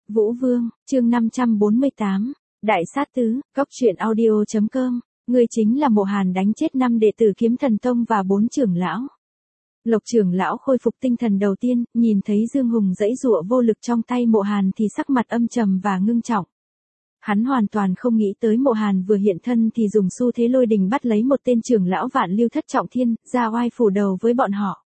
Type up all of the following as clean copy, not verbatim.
Vũ Vương, chương 548, Đại sát tứ, Cóc truyện audio.com, người chính là Mộ Hàn đánh chết 5 đệ tử Kiếm Thần Tông và 4 trưởng lão. Lộc trưởng lão khôi phục tinh thần đầu tiên, nhìn thấy Dương Hùng giãy giụa vô lực trong tay Mộ Hàn thì sắc mặt âm trầm và ngưng trọng. Hắn hoàn toàn không nghĩ tới Mộ Hàn vừa hiện thân thì dùng xu thế lôi đình bắt lấy một tên trưởng lão Vạn Lưu Thất Trọng Thiên, ra oai phủ đầu với bọn họ.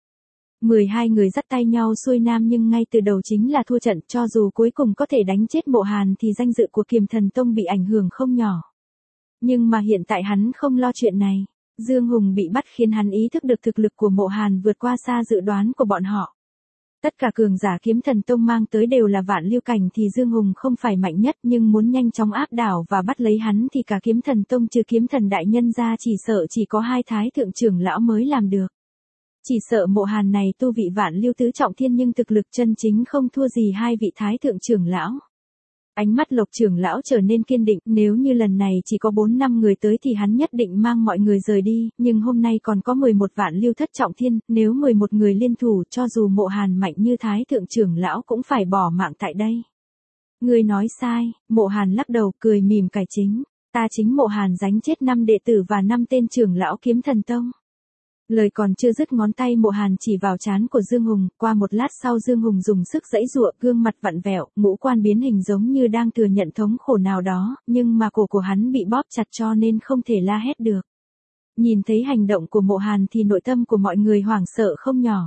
12 người dắt tay nhau xuôi nam nhưng ngay từ đầu chính là thua trận, cho dù cuối cùng có thể đánh chết Mộ Hàn thì danh dự của Kiềm Thần Tông bị ảnh hưởng không nhỏ. Nhưng mà hiện tại hắn không lo chuyện này. Dương Hùng bị bắt khiến hắn ý thức được thực lực của Mộ Hàn vượt qua xa dự đoán của bọn họ. Tất cả cường giả Kiếm Thần Tông mang tới đều là vạn lưu cảnh thì Dương Hùng không phải mạnh nhất, nhưng muốn nhanh chóng áp đảo và bắt lấy hắn thì cả Kiếm Thần Tông trừ Kiếm Thần đại nhân ra chỉ sợ chỉ có 2 thái thượng trưởng lão mới làm được. Chỉ sợ Mộ Hàn này tu vị vạn lưu tứ trọng thiên nhưng thực lực chân chính không thua gì 2 vị thái thượng trưởng lão. Ánh mắt Lộc trưởng lão trở nên kiên định, nếu như lần này chỉ có 4-5 người tới thì hắn nhất định mang mọi người rời đi, nhưng hôm nay còn có 11 vạn lưu thất trọng thiên, nếu 11 người liên thủ cho dù Mộ Hàn mạnh như thái thượng trưởng lão cũng phải bỏ mạng tại đây. Người nói sai, Mộ Hàn lắc đầu cười mỉm cải chính, ta chính Mộ Hàn giáng chết 5 đệ tử và 5 tên trưởng lão Kiếm Thần Tông. Lời còn chưa dứt ngón tay Mộ Hàn chỉ vào trán của Dương Hùng, qua một lát sau Dương Hùng dùng sức giãy giụa, gương mặt vặn vẹo, ngũ quan biến hình giống như đang thừa nhận thống khổ nào đó, nhưng mà cổ của hắn bị bóp chặt cho nên không thể la hét được. Nhìn thấy hành động của Mộ Hàn thì nội tâm của mọi người hoảng sợ không nhỏ.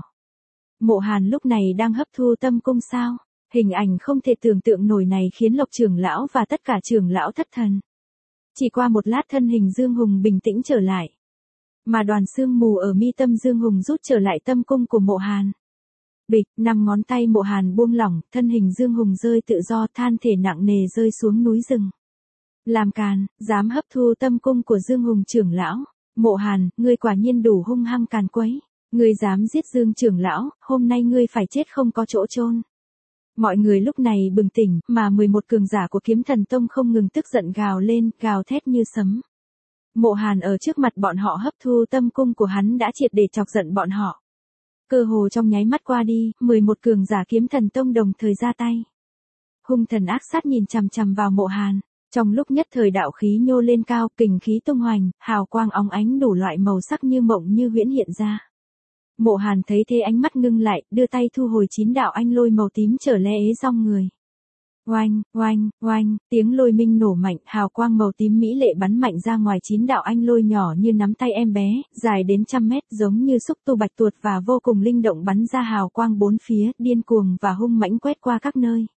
Mộ Hàn lúc này đang hấp thu tâm cung sao? Hình ảnh không thể tưởng tượng nổi này khiến Lộc trưởng lão và tất cả trưởng lão thất thần. Chỉ qua một lát thân hình Dương Hùng bình tĩnh trở lại. Mà đoàn sương mù ở mi tâm Dương Hùng rút trở lại tâm cung của Mộ Hàn. Bịch, 5 ngón tay Mộ Hàn buông lỏng, thân hình Dương Hùng rơi tự do, than thể nặng nề rơi xuống núi rừng. Làm càn, dám hấp thu tâm cung của Dương Hùng trưởng lão. Mộ Hàn, ngươi quả nhiên đủ hung hăng càn quấy. Ngươi dám giết Dương trưởng lão, hôm nay ngươi phải chết không có chỗ chôn. Mọi người lúc này bừng tỉnh, mà 11 cường giả của Kiếm Thần Tông không ngừng tức giận gào lên, gào thét như sấm. Mộ Hàn ở trước mặt bọn họ hấp thu tâm cung của hắn đã triệt để chọc giận bọn họ. Cơ hồ trong nháy mắt qua đi, 11 cường giả Kiếm Thần Tông đồng thời ra tay. Hung thần ác sát nhìn chằm chằm vào Mộ Hàn, trong lúc nhất thời đạo khí nhô lên cao, kình khí tung hoành, hào quang óng ánh đủ loại màu sắc như mộng như huyễn hiện ra. Mộ Hàn thấy thế ánh mắt ngưng lại, đưa tay thu hồi 9 đạo anh lôi màu tím trở lê ế rong người. Oanh, oanh, oanh, tiếng lôi minh nổ mạnh, hào quang màu tím mỹ lệ bắn mạnh ra ngoài 9 đạo anh lôi nhỏ như nắm tay em bé, dài đến 100 mét giống như xúc tu bạch tuột và vô cùng linh động bắn ra hào quang bốn phía, điên cuồng và hung mãnh quét qua các nơi.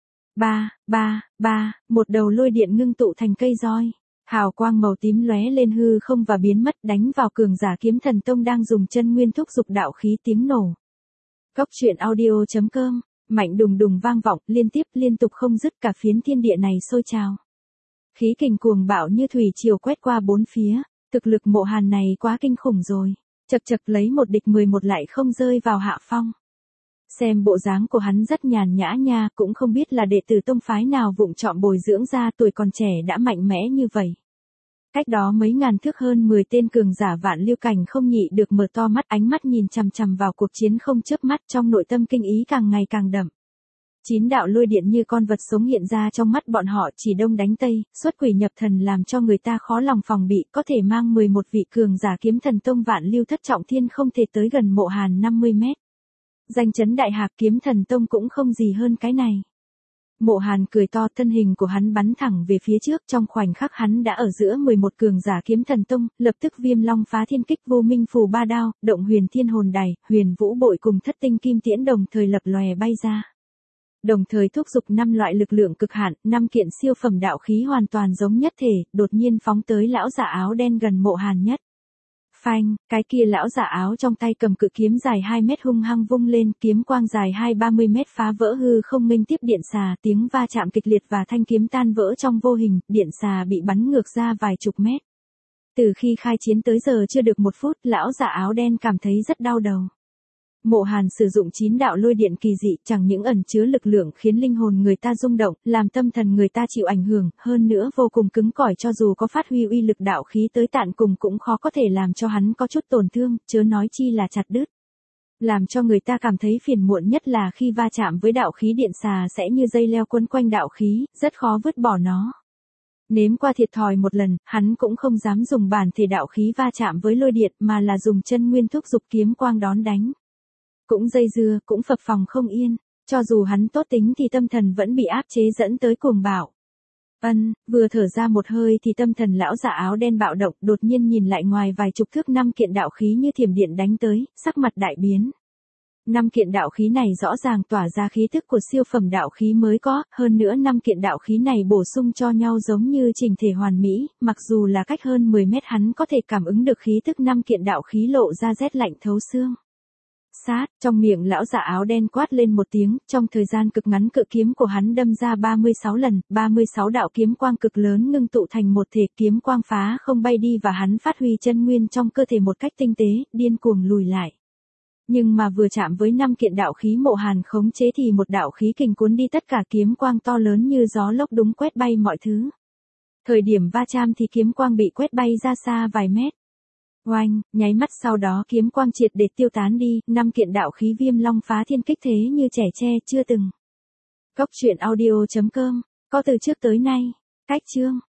Một đầu lôi điện ngưng tụ thành cây roi. Hào quang màu tím lóe lên hư không và biến mất đánh vào cường giả Kiếm Thần Tông đang dùng chân nguyên thúc dục đạo khí tiếng nổ. Cóc truyện audio.com. Mạnh đùng đùng vang vọng, liên tục không dứt cả phiến thiên địa này sôi trào. Khí kình cuồng bạo như thủy triều quét qua bốn phía, thực lực Mộ Hàn này quá kinh khủng rồi. Chật lấy một địch 11 lại không rơi vào hạ phong. Xem bộ dáng của hắn rất nhàn nhã nha, cũng không biết là đệ tử tông phái nào vụng trọm bồi dưỡng ra tuổi còn trẻ đã mạnh mẽ như vậy. Cách đó mấy ngàn thước hơn 10 tên cường giả vạn lưu cảnh không nhị được mở to mắt, ánh mắt nhìn chằm chằm vào cuộc chiến không chớp mắt, trong nội tâm kinh ý càng ngày càng đậm. 9 đạo lôi điện như con vật sống hiện ra trong mắt bọn họ, chỉ đông đánh tây, xuất quỷ nhập thần làm cho người ta khó lòng phòng bị, có thể mang 11 vị cường giả Kiếm Thần Tông vạn lưu thất trọng thiên không thể tới gần Mộ Hàn 50 mét. Danh chấn đại hạc Kiếm Thần Tông cũng không gì hơn cái này. Mộ Hàn cười to, thân hình của hắn bắn thẳng về phía trước, trong khoảnh khắc hắn đã ở giữa 11 cường giả Kiếm Thần Tông, lập tức Viêm Long Phá Thiên Kích, Vô Minh Phù ba đao, Động Huyền Thiên Hồn Đài, Huyền Vũ Bội cùng Thất Tinh Kim Tiễn đồng thời lập lòe bay ra. Đồng thời thúc giục 5 loại lực lượng cực hạn, 5 kiện siêu phẩm đạo khí hoàn toàn giống nhất thể, đột nhiên phóng tới lão giả áo đen gần Mộ Hàn nhất. Phanh, cái kia lão giả áo trong tay cầm cự kiếm dài 2 mét hung hăng vung lên, kiếm quang dài 20-30 mét phá vỡ hư không nghênh tiếp điện xà, tiếng va chạm kịch liệt và thanh kiếm tan vỡ trong vô hình, điện xà bị bắn ngược ra vài chục mét. Từ khi khai chiến tới giờ chưa được 1 phút, lão giả áo đen cảm thấy rất đau đầu. Mộ Hàn sử dụng 9 đạo lôi điện kỳ dị, chẳng những ẩn chứa lực lượng khiến linh hồn người ta rung động, làm tâm thần người ta chịu ảnh hưởng, hơn nữa vô cùng cứng cỏi, cho dù có phát huy uy lực đạo khí tới tận cùng cũng khó có thể làm cho hắn có chút tổn thương, chớ nói chi là chặt đứt. Làm cho người ta cảm thấy phiền muộn nhất là khi va chạm với đạo khí điện xà sẽ như dây leo quấn quanh đạo khí, rất khó vứt bỏ nó. Nếm qua thiệt thòi một lần, hắn cũng không dám dùng bản thể đạo khí va chạm với lôi điện mà là dùng chân nguyên thúc giục kiếm quang đón đánh. Cũng dây dưa, cũng phập phồng không yên, cho dù hắn tốt tính thì tâm thần vẫn bị áp chế dẫn tới cuồng bạo. Vừa thở ra một hơi thì tâm thần lão giả áo đen bạo động, đột nhiên nhìn lại ngoài vài chục thước 5 kiện đạo khí như thiểm điện đánh tới, sắc mặt đại biến. 5 kiện đạo khí này rõ ràng tỏa ra khí thức của siêu phẩm đạo khí mới có, hơn nữa 5 kiện đạo khí này bổ sung cho nhau giống như chỉnh thể hoàn mỹ, mặc dù là cách hơn 10 mét hắn có thể cảm ứng được khí thức 5 kiện đạo khí lộ ra rét lạnh thấu xương. Sát, trong miệng lão giả áo đen quát lên một tiếng, trong thời gian cực ngắn cự kiếm của hắn đâm ra 36 lần, 36 đạo kiếm quang cực lớn ngưng tụ thành một thể, kiếm quang phá không bay đi và hắn phát huy chân nguyên trong cơ thể một cách tinh tế, điên cuồng lùi lại. Nhưng mà vừa chạm với 5 kiện đạo khí Mộ Hàn khống chế thì một đạo khí kình cuốn đi tất cả, kiếm quang to lớn như gió lốc đúng quét bay mọi thứ. Thời điểm va chạm thì kiếm quang bị quét bay ra xa vài mét. Oanh, nháy mắt sau đó kiếm quang triệt để tiêu tán đi, 5 kiện đạo khí Viêm Long phá thiên kích thế như trẻ tre chưa từng. Cốc truyện audio.com, có từ trước tới nay. Cách chương